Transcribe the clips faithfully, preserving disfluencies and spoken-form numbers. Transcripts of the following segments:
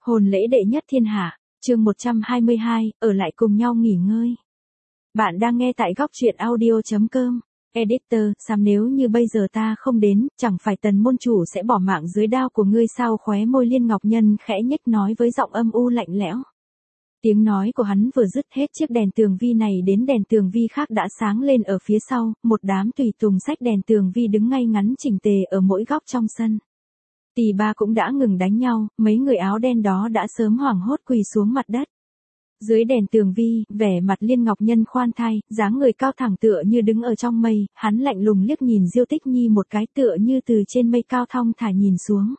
Hôn lễ đệ nhất thiên hạ, chương một trăm hai mươi hai, ở lại cùng nhau nghỉ ngơi. Bạn đang nghe tại góc truyện audio chấm com. Editor, Sam, nếu như bây giờ ta không đến, chẳng phải Tần môn chủ sẽ bỏ mạng dưới đao của ngươi sao? Khóe môi Liên Ngọc Nhân khẽ nhếch nói với giọng âm u lạnh lẽo. Tiếng nói của hắn vừa dứt, hết chiếc đèn tường vi này đến đèn tường vi khác đã sáng lên ở phía sau, một đám tùy tùng xách đèn tường vi đứng ngay ngắn chỉnh tề ở mỗi góc trong sân. Tỳ ba cũng đã ngừng đánh nhau, mấy người áo đen đó đã sớm hoảng hốt quỳ xuống mặt đất. Dưới đèn tường vi, vẻ mặt Liên Ngọc Nhân khoan thai, dáng người cao thẳng tựa như đứng ở trong mây, hắn lạnh lùng liếc nhìn Diêu Tích Nhi một cái tựa như từ trên mây cao thong thả nhìn xuống.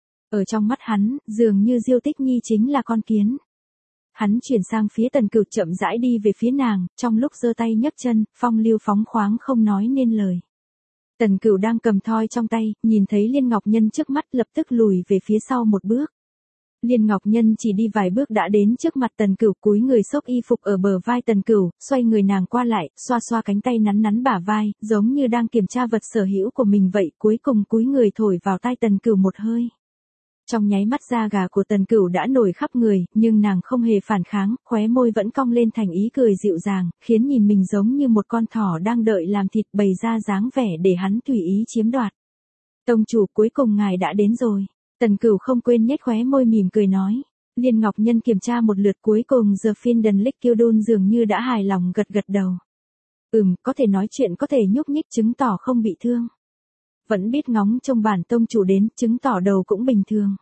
Ở trong mắt hắn, dường như Diêu Tích Nhi chính là con kiến. Hắn chuyển sang phía Tần Cửu, chậm rãi đi về phía nàng, trong lúc giơ tay nhấc chân, phong lưu phóng khoáng không nói nên lời. Tần Cửu đang cầm thoi trong tay, nhìn thấy Liên Ngọc Nhân trước mắt lập tức lùi về phía sau một bước. Liên Ngọc Nhân chỉ đi vài bước đã đến trước mặt Tần Cửu, cúi người xốc y phục ở bờ vai Tần Cửu, xoay người nàng qua lại, xoa xoa cánh tay nắn nắn bả vai, giống như đang kiểm tra vật sở hữu của mình vậy, cuối cùng cúi người thổi vào tai Tần Cửu một hơi. Trong nháy mắt da gà của Tần Cửu đã nổi khắp người, nhưng nàng không hề phản kháng, khóe môi vẫn cong lên thành ý cười dịu dàng, khiến nhìn mình giống như một con thỏ đang đợi làm thịt, bày ra dáng vẻ để hắn tùy ý chiếm đoạt. Tông chủ, cuối cùng ngài đã đến rồi. Tần Cửu không quên nhếch khóe môi mỉm cười nói. Liên Ngọc Nhân kiểm tra một lượt cuối cùng The Finden Lickildun dường như đã hài lòng gật gật đầu. Ừm, có thể nói chuyện, có thể nhúc nhích, chứng tỏ không bị thương. Vẫn biết ngóng trông bản tông chủ đến, chứng tỏ đầu cũng bình thường.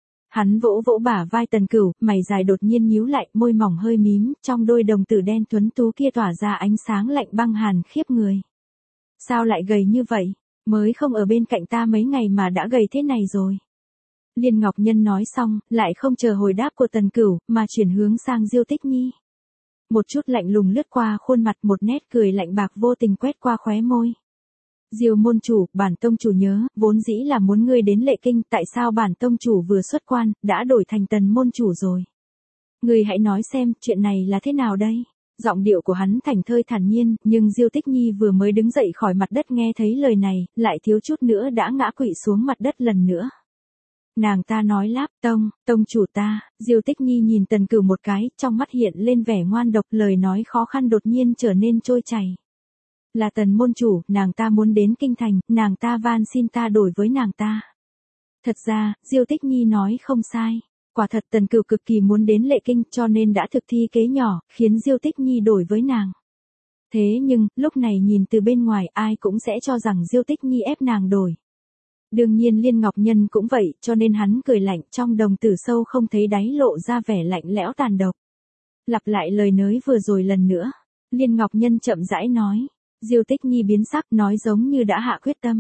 Hắn vỗ vỗ bả vai Tần Cửu, mày dài đột nhiên nhíu lại, môi mỏng hơi mím, trong đôi đồng tử đen tuấn tú kia tỏa ra ánh sáng lạnh băng hàn khiếp người. Sao lại gầy như vậy? Mới không ở bên cạnh ta mấy ngày mà đã gầy thế này rồi. Liên Ngọc Nhân nói xong, lại không chờ hồi đáp của Tần Cửu, mà chuyển hướng sang Diêu Tích Nhi. Một chút lạnh lùng lướt qua khuôn mặt, một nét cười lạnh bạc vô tình quét qua khóe môi. Diêu môn chủ, bản tông chủ nhớ, vốn dĩ là muốn ngươi đến Lệ Kinh, tại sao bản tông chủ vừa xuất quan, đã đổi thành Tần môn chủ rồi? Ngươi hãy nói xem, chuyện này là thế nào đây? Giọng điệu của hắn thảnh thơi thản nhiên, nhưng Diêu Tích Nhi vừa mới đứng dậy khỏi mặt đất nghe thấy lời này, lại thiếu chút nữa đã ngã quỵ xuống mặt đất lần nữa. Nàng ta nói láp, tông, tông chủ ta. Diêu Tích Nhi nhìn Tần Cửu một cái, trong mắt hiện lên vẻ ngoan độc, lời nói khó khăn đột nhiên trở nên trôi chảy. Là Tần môn chủ, nàng ta muốn đến kinh thành, nàng ta van xin ta đổi với nàng ta. Thật ra, Diêu Tích Nhi nói không sai. Quả thật Tần Cửu cực kỳ muốn đến Lệ Kinh, cho nên đã thực thi kế nhỏ, khiến Diêu Tích Nhi đổi với nàng. Thế nhưng, lúc này nhìn từ bên ngoài ai cũng sẽ cho rằng Diêu Tích Nhi ép nàng đổi. Đương nhiên Liên Ngọc Nhân cũng vậy, cho nên hắn cười lạnh, trong đồng tử sâu không thấy đáy lộ ra vẻ lạnh lẽo tàn độc. Lặp lại lời nói vừa rồi lần nữa. Liên Ngọc Nhân chậm rãi nói. Diêu Tích Nhi biến sắc, nói giống như đã hạ quyết tâm.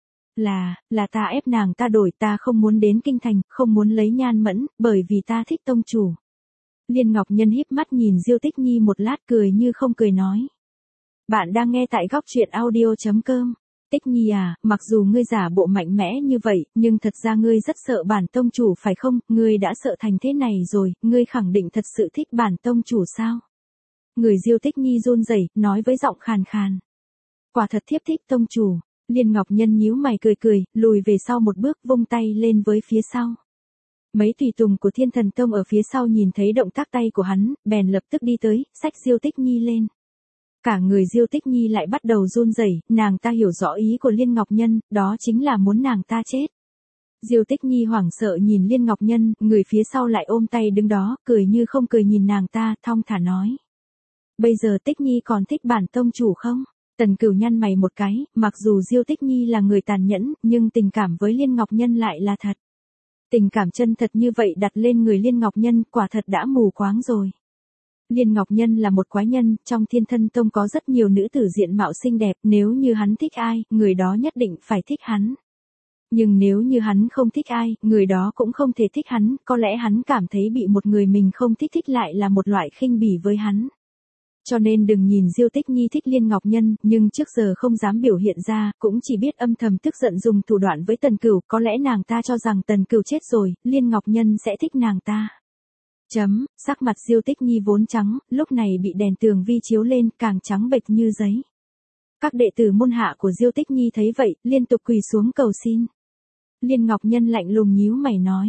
Là, là ta ép nàng ta đổi, ta không muốn đến kinh thành, không muốn lấy Nhan Mẫn, bởi vì ta thích tông chủ. Liên Ngọc Nhân híp mắt nhìn Diêu Tích Nhi một lát, cười như không cười nói. Bạn đang nghe tại góc truyện audio chấm com. Tích Nhi à, mặc dù ngươi giả bộ mạnh mẽ như vậy, nhưng thật ra ngươi rất sợ bản tông chủ phải không? Ngươi đã sợ thành thế này rồi, ngươi khẳng định thật sự thích bản tông chủ sao? Người Diêu Tích Nhi run rẩy, nói với giọng khàn khàn. Quả thật thiếp thích tông chủ. Liên Ngọc Nhân nhíu mày cười cười, lùi về sau một bước, vung tay lên với phía sau. Mấy tùy tùng của Thiên Thần Tông ở phía sau nhìn thấy động tác tay của hắn, bèn lập tức đi tới, xách Diêu Tích Nhi lên. Cả người Diêu Tích Nhi lại bắt đầu run rẩy, nàng ta hiểu rõ ý của Liên Ngọc Nhân, đó chính là muốn nàng ta chết. Diêu Tích Nhi hoảng sợ nhìn Liên Ngọc Nhân, người phía sau lại ôm tay đứng đó, cười như không cười nhìn nàng ta, thong thả nói. Bây giờ Tích Nhi còn thích bản tông chủ không? Tần Cửu nhăn mày một cái, mặc dù Diêu Tích Nhi là người tàn nhẫn, nhưng tình cảm với Liên Ngọc Nhân lại là thật. Tình cảm chân thật như vậy đặt lên người Liên Ngọc Nhân, quả thật đã mù quáng rồi. Liên Ngọc Nhân là một quái nhân, trong Thiên Thân Tông có rất nhiều nữ tử diện mạo xinh đẹp, nếu như hắn thích ai, người đó nhất định phải thích hắn. Nhưng nếu như hắn không thích ai, người đó cũng không thể thích hắn, có lẽ hắn cảm thấy bị một người mình không thích thích lại là một loại khinh bỉ với hắn. Cho nên đừng nhìn Diêu Tích Nhi thích Liên Ngọc Nhân, nhưng trước giờ không dám biểu hiện ra, cũng chỉ biết âm thầm tức giận dùng thủ đoạn với Tần Cửu, có lẽ nàng ta cho rằng Tần Cửu chết rồi, Liên Ngọc Nhân sẽ thích nàng ta. Chấm, sắc mặt Diêu Tích Nhi vốn trắng, lúc này bị đèn tường vi chiếu lên, càng trắng bệch như giấy. Các đệ tử môn hạ của Diêu Tích Nhi thấy vậy, liên tục quỳ xuống cầu xin. Liên Ngọc Nhân lạnh lùng nhíu mày nói,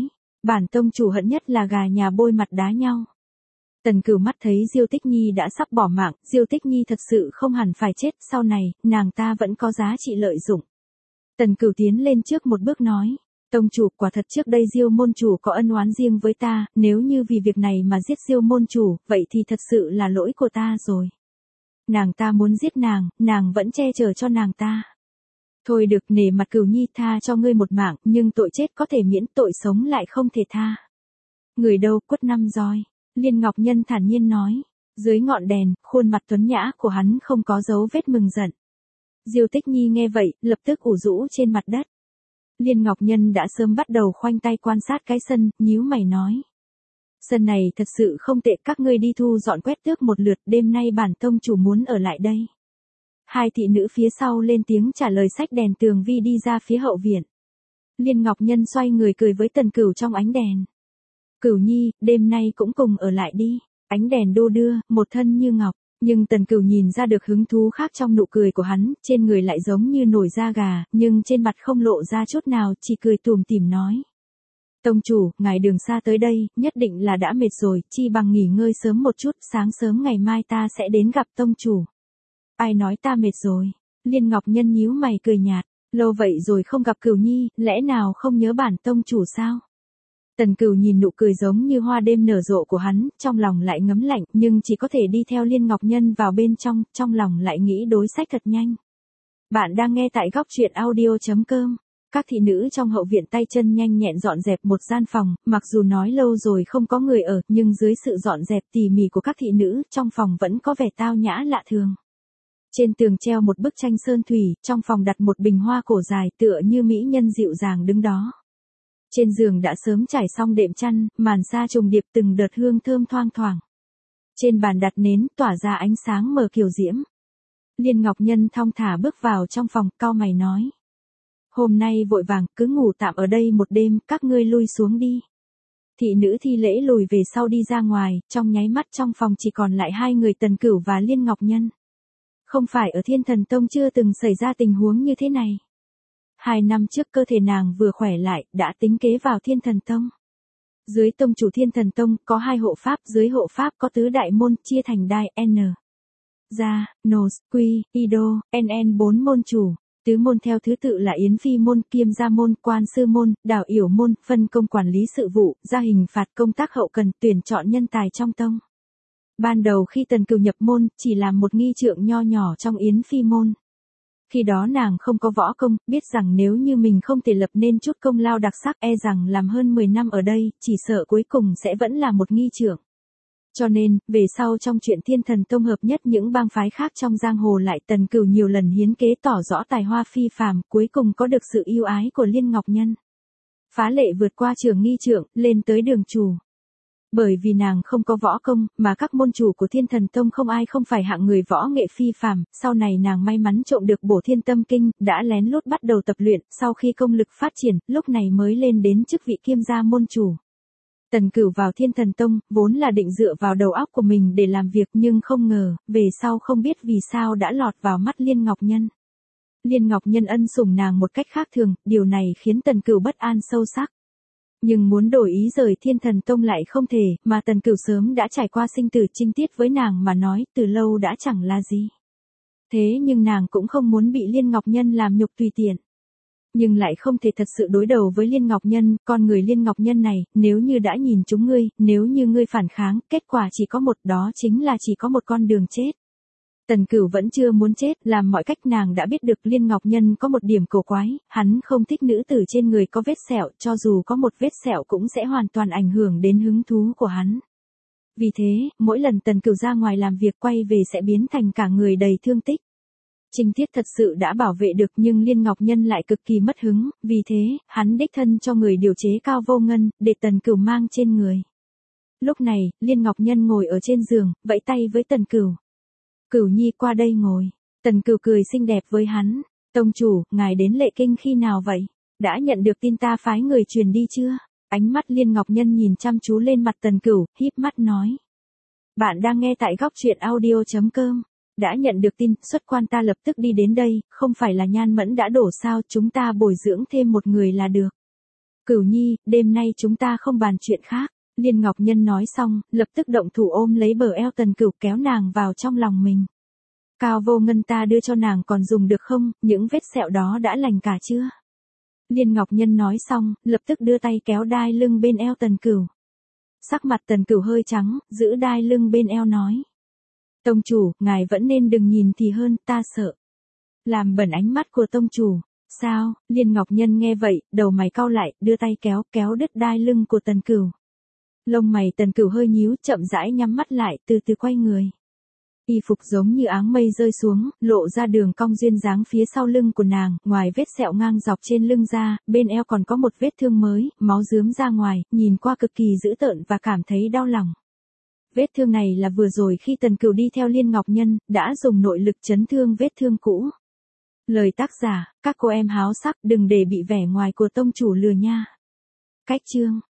Bản tông chủ hận nhất là gà nhà bôi mặt đá nhau. Tần Cửu mắt thấy Diêu Tích Nhi đã sắp bỏ mạng, Diêu Tích Nhi thật sự không hẳn phải chết, sau này, nàng ta vẫn có giá trị lợi dụng. Tần Cửu tiến lên trước một bước nói, tông chủ, quả thật trước đây Diêu môn chủ có ân oán riêng với ta, nếu như vì việc này mà giết Diêu môn chủ, vậy thì thật sự là lỗi của ta rồi. Nàng ta muốn giết nàng, nàng vẫn che chở cho nàng ta. Thôi được, nể mặt Cửu Nhi tha cho ngươi một mạng, nhưng tội chết có thể miễn, tội sống lại không thể tha. Người đâu, quất năm roi. Liên Ngọc Nhân thản nhiên nói. Dưới ngọn đèn, khuôn mặt tuấn nhã của hắn không có dấu vết mừng giận. Diêu Tích Nhi nghe vậy, lập tức ủ rũ trên mặt đất. Liên Ngọc Nhân đã sớm bắt đầu khoanh tay quan sát cái sân, nhíu mày nói. Sân này thật sự không tệ, các ngươi đi thu dọn quét tước một lượt, đêm nay bản tông chủ muốn ở lại đây. Hai thị nữ phía sau lên tiếng trả lời, xách đèn tường vi đi ra phía hậu viện. Liên Ngọc Nhân xoay người cười với Tần Cửu trong ánh đèn. Cửu Nhi, đêm nay cũng cùng ở lại đi. Ánh đèn đô đưa, một thân như ngọc. Nhưng Tần Cửu nhìn ra được hứng thú khác trong nụ cười của hắn, trên người lại giống như nổi da gà, nhưng trên mặt không lộ ra chút nào, chỉ cười tủm tỉm nói. Tông chủ, ngài đường xa tới đây, nhất định là đã mệt rồi, chi bằng nghỉ ngơi sớm một chút, sáng sớm ngày mai ta sẽ đến gặp tông chủ. Ai nói ta mệt rồi? Liên Ngọc Nhân nhíu mày cười nhạt, lâu vậy rồi không gặp Cửu Nhi, lẽ nào không nhớ bản tông chủ sao? Tần Cửu nhìn nụ cười giống như hoa đêm nở rộ của hắn, trong lòng lại ngấm lạnh, nhưng chỉ có thể đi theo Liên Ngọc Nhân vào bên trong, trong lòng lại nghĩ đối sách thật nhanh. Bạn đang nghe tại góc truyện audio chấm com. Các thị nữ trong hậu viện tay chân nhanh nhẹn dọn dẹp một gian phòng, mặc dù nói lâu rồi không có người ở, nhưng dưới sự dọn dẹp tỉ mỉ của các thị nữ, trong phòng vẫn có vẻ tao nhã lạ thường. Trên tường treo một bức tranh sơn thủy, trong phòng đặt một bình hoa cổ dài tựa như mỹ nhân dịu dàng đứng đó. Trên giường đã sớm trải xong đệm chăn, màn sa trùng điệp từng đợt hương thơm thoang thoảng. Trên bàn đặt nến tỏa ra ánh sáng mờ kiều diễm. Liên Ngọc Nhân thong thả bước vào trong phòng, cau mày nói. Hôm nay vội vàng, cứ ngủ tạm ở đây một đêm, các ngươi lui xuống đi. Thị nữ thi lễ lùi về sau đi ra ngoài, trong nháy mắt trong phòng chỉ còn lại hai người Tần Cửu và Liên Ngọc Nhân. Không phải ở Thiên Thần Tông chưa từng xảy ra tình huống như thế này. Hai năm trước cơ thể nàng vừa khỏe lại, đã tính kế vào Thiên Thần Tông. Dưới tông chủ Thiên Thần Tông, có hai hộ pháp, dưới hộ pháp có tứ đại môn, chia thành đai, N. Gia, Nos, Quy, Ido, en en bốn môn chủ. Tứ môn theo thứ tự là Yến Phi môn, Kiêm Gia môn, Quan Sư môn, Đào Yểu môn, phân công quản lý sự vụ, ra hình phạt công tác hậu cần, tuyển chọn nhân tài trong tông. Ban đầu khi Tần Cửu nhập môn, chỉ làm một nghi trượng nho nhỏ trong Yến Phi môn. Khi đó nàng không có võ công, biết rằng nếu như mình không thể lập nên chút công lao đặc sắc, e rằng làm hơn mười năm ở đây, chỉ sợ cuối cùng sẽ vẫn là một nghi trượng. Cho nên, về sau trong chuyện Thiên Thần Tông hợp nhất những bang phái khác trong giang hồ lại, Tần Cửu nhiều lần hiến kế tỏ rõ tài hoa phi phàm, cuối cùng có được sự yêu ái của Liên Ngọc Nhân. Phá lệ vượt qua trường nghi trượng, lên tới đường chủ. Bởi vì nàng không có võ công, mà các môn chủ của Thiên Thần Tông không ai không phải hạng người võ nghệ phi phàm, sau này nàng may mắn trộm được Bổ Thiên Tâm Kinh, đã lén lút bắt đầu tập luyện, sau khi công lực phát triển, lúc này mới lên đến chức vị Kiêm Gia môn chủ. Tần Cửu vào Thiên Thần Tông, vốn là định dựa vào đầu óc của mình để làm việc, nhưng không ngờ, về sau không biết vì sao đã lọt vào mắt Liên Ngọc Nhân. Liên Ngọc Nhân ân sủng nàng một cách khác thường, điều này khiến Tần Cửu bất an sâu sắc. Nhưng muốn đổi ý rời Thiên Thần Tông lại không thể, mà Tần Cửu sớm đã trải qua sinh tử chinh tiết với nàng mà nói, từ lâu đã chẳng là gì. Thế nhưng nàng cũng không muốn bị Liên Ngọc Nhân làm nhục tùy tiện. Nhưng lại không thể thật sự đối đầu với Liên Ngọc Nhân, con người Liên Ngọc Nhân này, nếu như đã nhìn chúng ngươi, nếu như ngươi phản kháng, kết quả chỉ có một, đó chính là chỉ có một con đường chết. Tần Cửu vẫn chưa muốn chết, làm mọi cách nàng đã biết được Liên Ngọc Nhân có một điểm cổ quái, hắn không thích nữ tử trên người có vết sẹo, cho dù có một vết sẹo cũng sẽ hoàn toàn ảnh hưởng đến hứng thú của hắn. Vì thế, mỗi lần Tần Cửu ra ngoài làm việc quay về sẽ biến thành cả người đầy thương tích. Trinh Tiết thật sự đã bảo vệ được nhưng Liên Ngọc Nhân lại cực kỳ mất hứng, vì thế, hắn đích thân cho người điều chế cao vô ngân, để Tần Cửu mang trên người. Lúc này, Liên Ngọc Nhân ngồi ở trên giường, vẫy tay với Tần Cửu. Cửu Nhi qua đây ngồi. Tần Cửu cười xinh đẹp với hắn. Tông chủ, ngài đến Lệ Kinh khi nào vậy? Đã nhận được tin ta phái người truyền đi chưa? Ánh mắt Liên Ngọc Nhân nhìn chăm chú lên mặt Tần Cửu, híp mắt nói. Bạn đang nghe tại góc truyện audio chấm com. Đã nhận được tin, xuất quan ta lập tức đi đến đây, không phải là Nhan Mẫn đã đổ sao, chúng ta bồi dưỡng thêm một người là được. Cửu Nhi, đêm nay chúng ta không bàn chuyện khác. Liên Ngọc Nhân nói xong, lập tức động thủ ôm lấy bờ eo Tần Cửu kéo nàng vào trong lòng mình. Cao Vô Ngân ta đưa cho nàng còn dùng được không, những vết sẹo đó đã lành cả chưa? Liên Ngọc Nhân nói xong, lập tức đưa tay kéo đai lưng bên eo Tần Cửu. Sắc mặt Tần Cửu hơi trắng, giữ đai lưng bên eo nói. Tông chủ, ngài vẫn nên đừng nhìn thì hơn, ta sợ. Làm bẩn ánh mắt của tông chủ. Sao? Liên Ngọc Nhân nghe vậy, đầu mày cau lại, đưa tay kéo, kéo đứt đai lưng của Tần Cửu. Lông mày Tần Cửu hơi nhíu, chậm rãi nhắm mắt lại, từ từ quay người. Y phục giống như áng mây rơi xuống, lộ ra đường cong duyên dáng phía sau lưng của nàng, ngoài vết sẹo ngang dọc trên lưng ra, bên eo còn có một vết thương mới, máu rướm ra ngoài, nhìn qua cực kỳ dữ tợn và cảm thấy đau lòng. Vết thương này là vừa rồi khi Tần Cửu đi theo Liên Ngọc Nhân, đã dùng nội lực chấn thương vết thương cũ. Lời tác giả, các cô em háo sắc đừng để bị vẻ ngoài của tông chủ lừa nha. Cách chương